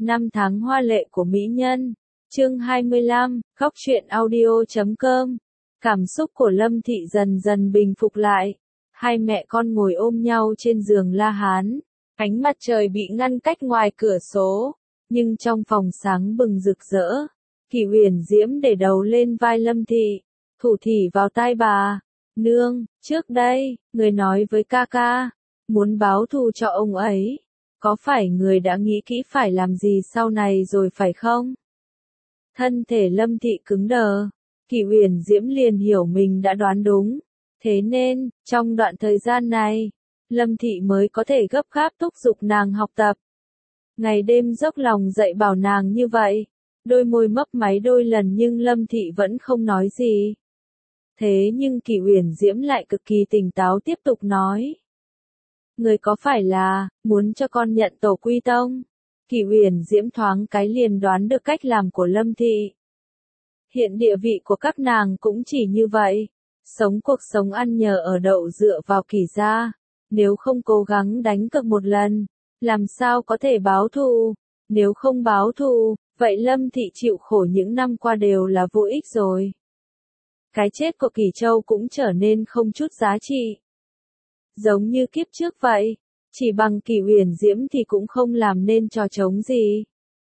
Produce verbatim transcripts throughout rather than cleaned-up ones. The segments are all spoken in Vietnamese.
Năm tháng hoa lệ của mỹ nhân. Chương hai mươi lăm, Góc truyện audio chấm com. Cảm xúc của Lâm Thị dần dần bình phục lại. Hai mẹ con ngồi ôm nhau trên giường La Hán. Ánh mặt trời bị ngăn cách ngoài cửa sổ, nhưng trong phòng sáng bừng rực rỡ. Kỷ Uyển Diễm để đầu lên vai Lâm Thị, thủ thỉ vào tai bà. Nương, trước đây, người nói với ca ca, muốn báo thù cho ông ấy. Có phải người đã nghĩ kỹ phải làm gì sau này rồi phải không? Thân thể Lâm Thị cứng đờ. Kỷ Uyển Diễm liền hiểu mình đã đoán đúng. Thế nên, trong đoạn thời gian này, Lâm Thị mới có thể gấp gáp thúc giục nàng học tập. Ngày đêm dốc lòng dạy bảo nàng như vậy. Đôi môi mấp máy đôi lần nhưng Lâm Thị vẫn không nói gì. Thế nhưng Kỷ Uyển Diễm lại cực kỳ tỉnh táo tiếp tục nói. Người có phải là, muốn cho con nhận tổ quy tông? Kỷ Uyển Diễm thoáng cái liền đoán được cách làm của Lâm Thị. Hiện địa vị của các nàng cũng chỉ như vậy. Sống cuộc sống ăn nhờ ở đậu dựa vào Kỷ gia. Nếu không cố gắng đánh cược một lần, làm sao có thể báo thù? Nếu không báo thù, vậy Lâm Thị chịu khổ những năm qua đều là vô ích rồi. Cái chết của Kỷ Châu cũng trở nên không chút giá trị. Giống như kiếp trước vậy, chỉ bằng Kỷ Uyển Diễm thì cũng không làm nên trò trống gì.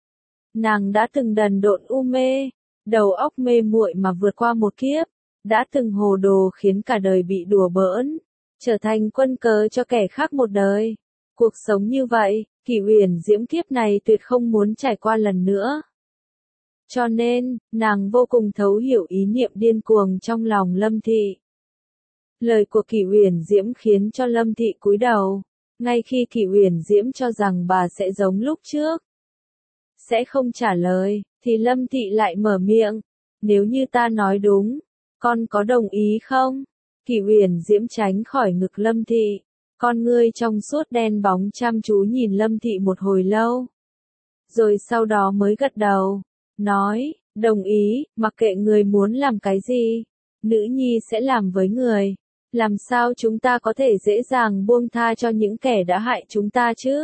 Nàng đã từng đần độn u mê, đầu óc mê muội mà vượt qua một kiếp, đã từng hồ đồ khiến cả đời bị đùa bỡn, trở thành quân cờ cho kẻ khác một đời. Cuộc sống như vậy, Kỷ Uyển Diễm kiếp này tuyệt không muốn trải qua lần nữa. Cho nên, nàng vô cùng thấu hiểu ý niệm điên cuồng trong lòng Lâm Thị. Lời của Kỷ Uyển Diễm khiến cho Lâm Thị cúi đầu, ngay khi Kỷ Uyển Diễm cho rằng bà sẽ giống lúc trước, sẽ không trả lời, thì Lâm Thị lại mở miệng, nếu như ta nói đúng, con có đồng ý không? Kỷ Uyển Diễm tránh khỏi ngực Lâm Thị, con ngươi trong suốt đen bóng chăm chú nhìn Lâm Thị một hồi lâu, rồi sau đó mới gật đầu, nói, đồng ý, mặc kệ người muốn làm cái gì, nữ nhi sẽ làm với người. Làm sao chúng ta có thể dễ dàng buông tha cho những kẻ đã hại chúng ta chứ?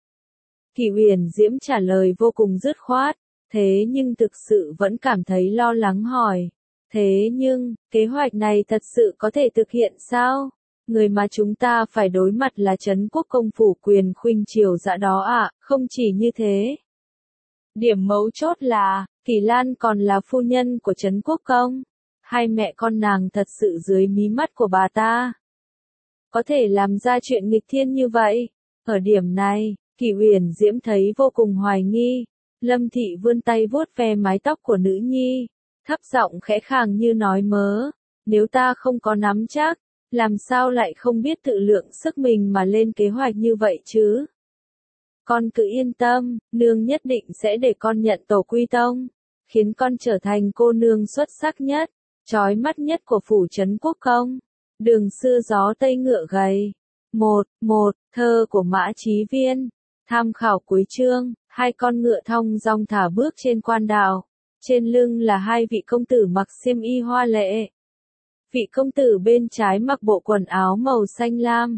Kỷ Uyển Diễm trả lời vô cùng dứt khoát, thế nhưng thực sự vẫn cảm thấy lo lắng hỏi. Thế nhưng, kế hoạch này thật sự có thể thực hiện sao? Người mà chúng ta phải đối mặt là Trấn Quốc công phủ quyền khuynh triều dã đó ạ, à, không chỉ như thế. Điểm mấu chốt là, Kỷ Lan còn là phu nhân của Trấn Quốc công. Hai mẹ con nàng thật sự dưới mí mắt của bà ta. Có thể làm ra chuyện nghịch thiên như vậy. Ở điểm này, Kỷ Uyển Diễm thấy vô cùng hoài nghi. Lâm Thị vươn tay vuốt ve mái tóc của nữ nhi, thấp giọng khẽ khàng như nói mớ. Nếu ta không có nắm chắc, làm sao lại không biết tự lượng sức mình mà lên kế hoạch như vậy chứ? Con cứ yên tâm, nương nhất định sẽ để con nhận tổ quy tông, khiến con trở thành cô nương xuất sắc nhất, chói mắt nhất của phủ Trấn Quốc công. Đường xưa gió tây ngựa gầy. Một, một, thơ của Mã Chí Viên. Tham khảo cuối chương, hai con ngựa thong dong thả bước trên quan đạo. Trên lưng là hai vị công tử mặc xiêm y hoa lệ. Vị công tử bên trái mặc bộ quần áo màu xanh lam.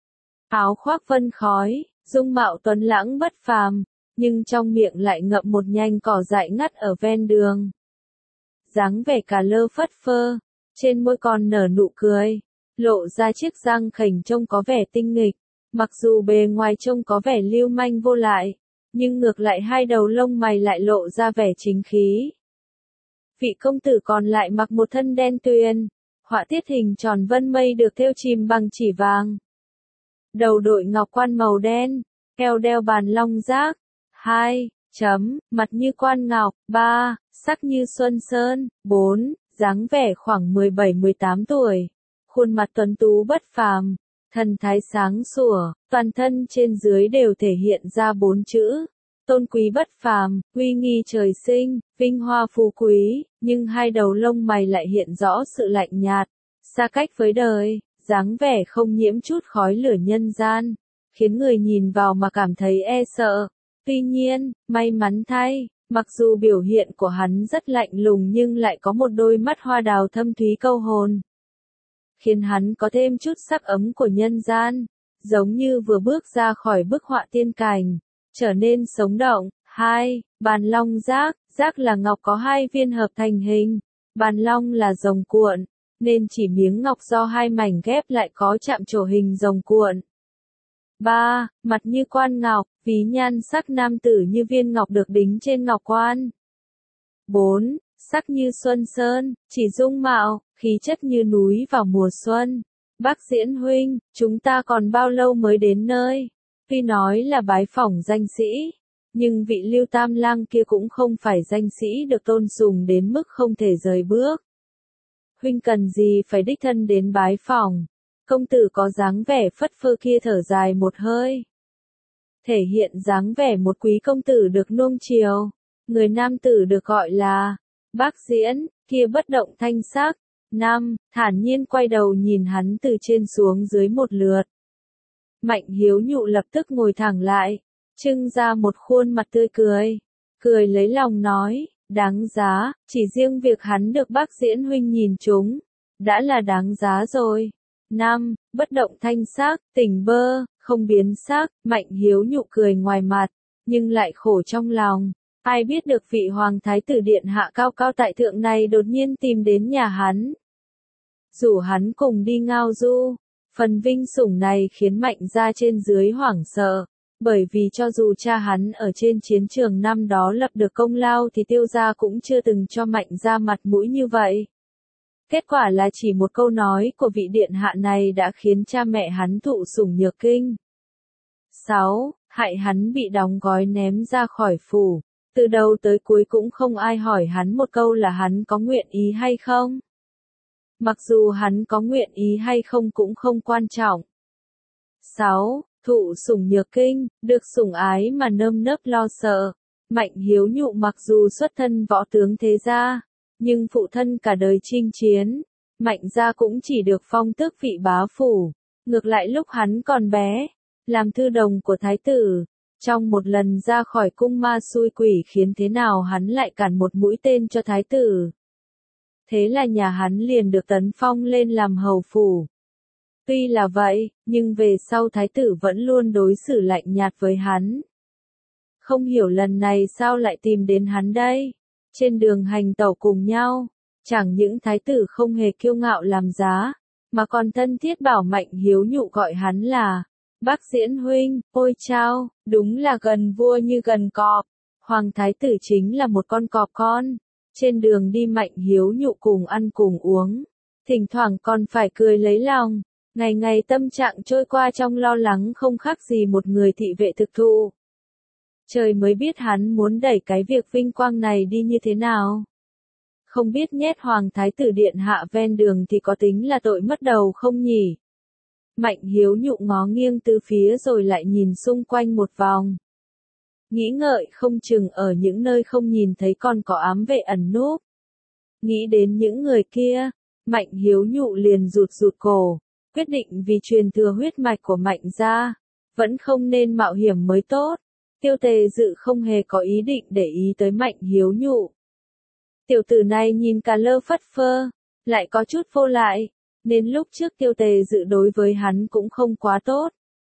Áo khoác vân khói, dung mạo tuấn lãng bất phàm, nhưng trong miệng lại ngậm một nhành cỏ dại ngắt ở ven đường. Dáng vẻ cà lơ phất phơ, trên môi còn nở nụ cười, lộ ra chiếc răng khểnh trông có vẻ tinh nghịch, mặc dù bề ngoài trông có vẻ lưu manh vô lại, nhưng ngược lại hai đầu lông mày lại lộ ra vẻ chính khí. Vị công tử còn lại mặc một thân đen tuyền, họa tiết hình tròn vân mây được thêu chìm bằng chỉ vàng. Đầu đội ngọc quan màu đen, eo đeo bàn long giác. Hai, chấm, mặt như quan ngọc. Ba, sắc như xuân sơn. Bốn, dáng vẻ khoảng mười bảy mười tám tuổi. Khuôn mặt tuấn tú bất phàm, thần thái sáng sủa, toàn thân trên dưới đều thể hiện ra bốn chữ. Tôn quý bất phàm, uy nghi trời sinh, vinh hoa phú quý, nhưng hai đầu lông mày lại hiện rõ sự lạnh nhạt, xa cách với đời, dáng vẻ không nhiễm chút khói lửa nhân gian, khiến người nhìn vào mà cảm thấy e sợ. Tuy nhiên, may mắn thay, mặc dù biểu hiện của hắn rất lạnh lùng nhưng lại có một đôi mắt hoa đào thâm thúy câu hồn, khiến hắn có thêm chút sắc ấm của nhân gian, giống như vừa bước ra khỏi bức họa tiên cảnh, trở nên sống động. hai. Bàn long giác, giác là ngọc có hai viên hợp thành hình. Bàn long là rồng cuộn, nên chỉ miếng ngọc do hai mảnh ghép lại có chạm trổ hình rồng cuộn. ba. Mặt như quan ngọc, ví nhan sắc nam tử như viên ngọc được đính trên ngọc quan. bốn. Sắc như xuân sơn, chỉ dung mạo, khí chất như núi vào mùa xuân. Bác Diễn huynh, chúng ta còn bao lâu mới đến nơi? Tuy nói là bái phỏng danh sĩ, nhưng vị Lưu Tam Lang kia cũng không phải danh sĩ được tôn sùng đến mức không thể rời bước. Huynh cần gì phải đích thân đến bái phỏng? Công tử có dáng vẻ phất phơ kia thở dài một hơi. Thể hiện dáng vẻ một quý công tử được nuông chiều. Người nam tử được gọi là Bác Diễn, kia bất động thanh sắc. năm. Thản nhiên quay đầu nhìn hắn từ trên xuống dưới một lượt. Mạnh Hiếu Nhụ lập tức ngồi thẳng lại, trưng ra một khuôn mặt tươi cười. Cười lấy lòng nói, đáng giá, chỉ riêng việc hắn được Bác Diễn huynh nhìn trúng, đã là đáng giá rồi. năm. Bất động thanh sắc, tỉnh bơ, không biến sắc, Mạnh Hiếu Nhụ cười ngoài mặt, nhưng lại khổ trong lòng. Ai biết được vị Hoàng Thái tử Điện hạ cao cao tại thượng này đột nhiên tìm đến nhà hắn. Rủ hắn cùng đi ngao du. Phần vinh sủng này khiến Mạnh gia trên dưới hoảng sợ. Bởi vì cho dù cha hắn ở trên chiến trường năm đó lập được công lao thì Tiêu gia cũng chưa từng cho Mạnh gia mặt mũi như vậy. Kết quả là chỉ một câu nói của vị điện hạ này đã khiến cha mẹ hắn thụ sủng nhược kinh. sáu. Hại hắn bị đóng gói ném ra khỏi phủ. Từ đầu tới cuối cũng không ai hỏi hắn một câu là hắn có nguyện ý hay không. Mặc dù hắn có nguyện ý hay không cũng không quan trọng. sáu. Thụ sủng nhược kinh, được sủng ái mà nơm nớp lo sợ. Mạnh Hiếu Nhụ mặc dù xuất thân võ tướng thế gia, nhưng phụ thân cả đời chinh chiến, Mạnh gia cũng chỉ được phong tước vị bá phủ. Ngược lại lúc hắn còn bé, làm thư đồng của thái tử, trong một lần ra khỏi cung ma xui quỷ khiến thế nào hắn lại cản một mũi tên cho thái tử. Thế là nhà hắn liền được tấn phong lên làm hầu phủ. Tuy là vậy, nhưng về sau thái tử vẫn luôn đối xử lạnh nhạt với hắn. Không hiểu lần này sao lại tìm đến hắn đây. Trên đường hành tẩu cùng nhau, chẳng những thái tử không hề kiêu ngạo làm giá, mà còn thân thiết bảo Mạnh Hiếu Nhụ gọi hắn là Bác Diễn huynh. Ôi chao, đúng là gần vua như gần cọp. Hoàng thái tử chính là một con cọp con. Trên đường đi Mạnh Hiếu Nhụ cùng ăn cùng uống, thỉnh thoảng còn phải cười lấy lòng. Ngày ngày tâm trạng trôi qua trong lo lắng không khác gì một người thị vệ thực thụ. Trời mới biết hắn muốn đẩy cái việc vinh quang này đi như thế nào. Không biết nhét Hoàng Thái tử Điện hạ ven đường thì có tính là tội mất đầu không nhỉ? Mạnh Hiếu Nhụ ngó nghiêng từ phía rồi lại nhìn xung quanh một vòng. Nghĩ ngợi không chừng ở những nơi không nhìn thấy còn có ám vệ ẩn núp. Nghĩ đến những người kia, Mạnh Hiếu Nhụ liền rụt rụt cổ, quyết định vì truyền thừa huyết mạch của Mạnh gia, vẫn không nên mạo hiểm mới tốt. Tiêu Tề Dự không hề có ý định để ý tới Mạnh Hiếu Nhụ. Tiểu tử này nhìn cả lơ phất phơ, lại có chút vô lại, nên lúc trước Tiêu Tề Dự đối với hắn cũng không quá tốt.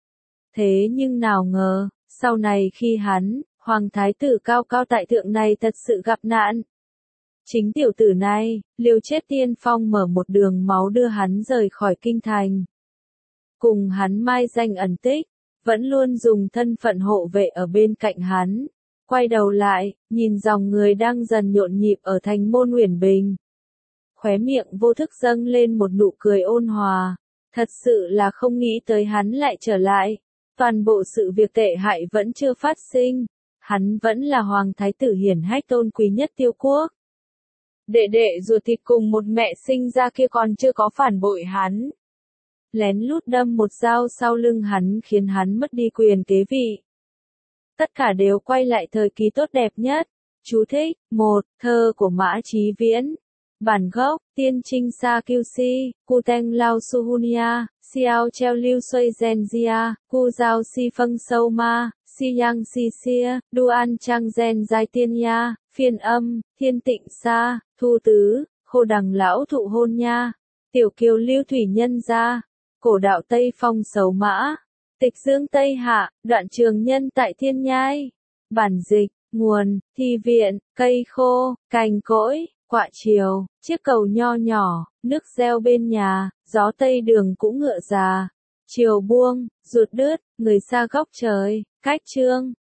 Thế nhưng nào ngờ, sau này khi hắn, Hoàng Thái tử cao cao tại thượng này thật sự gặp nạn. Chính tiểu tử này, liều chết tiên phong mở một đường máu đưa hắn rời khỏi kinh thành. Cùng hắn mai danh ẩn tích, vẫn luôn dùng thân phận hộ vệ ở bên cạnh hắn. Quay đầu lại, nhìn dòng người đang dần nhộn nhịp ở thành môn Uyển Bình. Khóe miệng vô thức dâng lên một nụ cười ôn hòa. Thật sự là không nghĩ tới hắn lại trở lại. Toàn bộ sự việc tệ hại vẫn chưa phát sinh. Hắn vẫn là Hoàng Thái tử hiển hách tôn quý nhất Tiêu quốc. Đệ đệ ruột thịt cùng một mẹ sinh ra kia còn chưa có phản bội hắn. Lén lút đâm một dao sau lưng hắn khiến hắn mất đi quyền kế vị. Tất cả đều quay lại thời kỳ tốt đẹp nhất. Chú thích, một. Thơ của Mã Chí Viễn. Bản gốc, Tiên Trinh Sa Kiêu Si, Cu Teng Lao Suhunia, Xiao Treo Lưu Xuôi Genzia, Cu Giao Si Phâng Sâu Ma, Si Yang Si Xia, Duan Trang Gen Giai Tiên Nha, Phiên Âm, Thiên Tịnh Sa, Thu Tứ, Khô Đằng Lão Thụ Hôn Nha, Tiểu Kiều Lưu Thủy Nhân Gia, Cổ Đạo Tây Phong Sấu Mã, Tịch Dương Tây Hạ, Đoạn Trường Nhân tại Thiên Nhai. Bản dịch, nguồn, thi viện, cây khô, cành cỗi, quạ chiều, chiếc cầu nho nhỏ, nước reo bên nhà, gió tây đường cũ ngựa già. Chiều buông, ruột đứt, người xa góc trời, cách chương.